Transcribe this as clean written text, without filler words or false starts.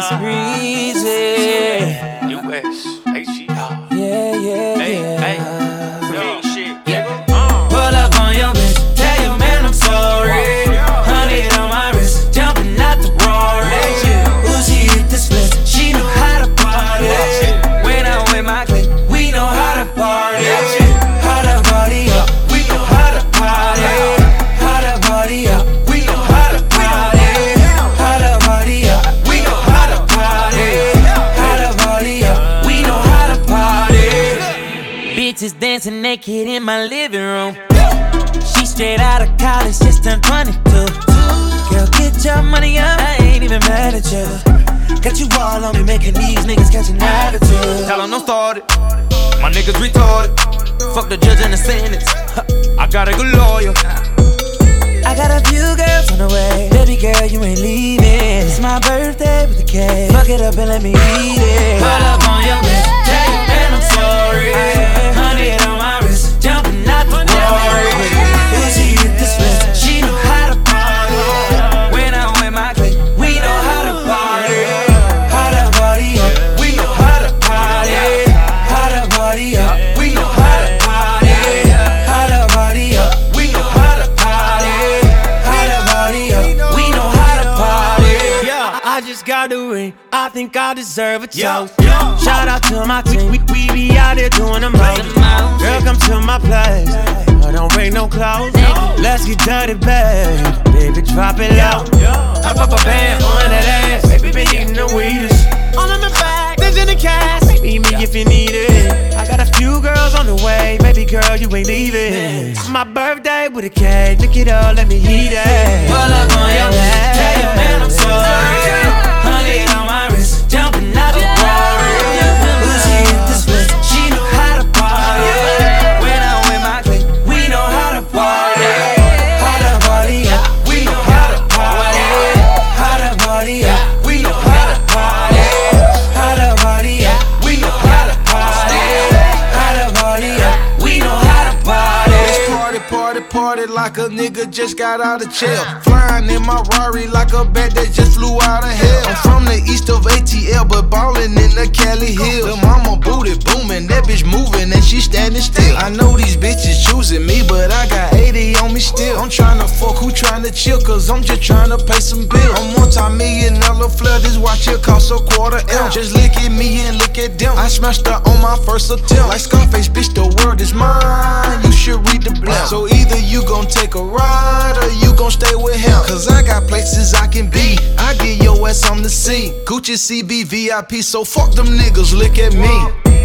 It's breezy. U.S.H.E.R. Yeah. Real shit. Pull up on your bitch, tell your man I'm sorry. 100 on my wrist, jumping out the Rory. Uzi hit the split, she know how to party. When I'm with my clique, we know how to party. How to party up, we know how to party. How to party up, we know how to party. How to party up, we know how to party. How to party up, we know how to party. Bitches dancing naked in my living room. She straight out of college, just turned 22. Girl, get your money up, I ain't even mad at you. Got you all on me, making these niggas catch an attitude. Tell them don't start it, my niggas retarded. Fuck the judge and the sentence, I got a good lawyer. I got a few girls on the way, baby girl, you ain't leaving. It's my birthday with the cake, fuck it up and let me eat it. Pull up on your bitch, tell your man I'm sorry. 100 on my wrist, jumping out the Rory. Uzi hit the split, she know how to party. When I'm with my clique, we know how to party. How to party up, we know how to party. How to party up, we know how to party. How to party up, we know how to party. How to party up, we know how to party. Yeah, I just got the ring, I think I deserve a toast. Shout out to my team, we be out here doing the most. Girl, come to my place, I don't break no clothes. Let's get dirty, babe, baby, drop it low. I pop a band on that ass, baby, been eating the weedest. All in the bag, there's in the cash, meet me if you need it. I got a few girls on the way, baby girl, you ain't leaving. It's my birthday with a cake, look it up, let me eat it. Pull up on your ass, tell your man I'm sorry. 100 on my wrist, jumping out the Rory. Uzi hit the split, she know how to party. When I'm with my clique, we know how to party. How to party up, we know how to party. How to party up, we know how to party. How to party up, we know how to party. How to party up, we know how to party. Party like a nigga just got out of jail. Flying in my Rari like a bat that just flew out of hell. I'm from the east of ATL, but ballin' in the Cali Hills. The mama booty booming, that bitch moving and she standing still. I know these bitches choosing me, but I got 80 on me still. I'm tryna fuck, who tryna chill, cause I'm just tryna pay some bills. I'm multi-million-dollar flood, this watch here cost a $250,000. Just look at me and look at them, I smashed her on my first attempt. Like Scarface, bitch, the world is mine, you should read the blunt. So either you gon' take a ride or you gon' stay with him. Cause I got places I can be, I get your ass on the scene. Gucci CB VIP, so fuck them niggas, look at me.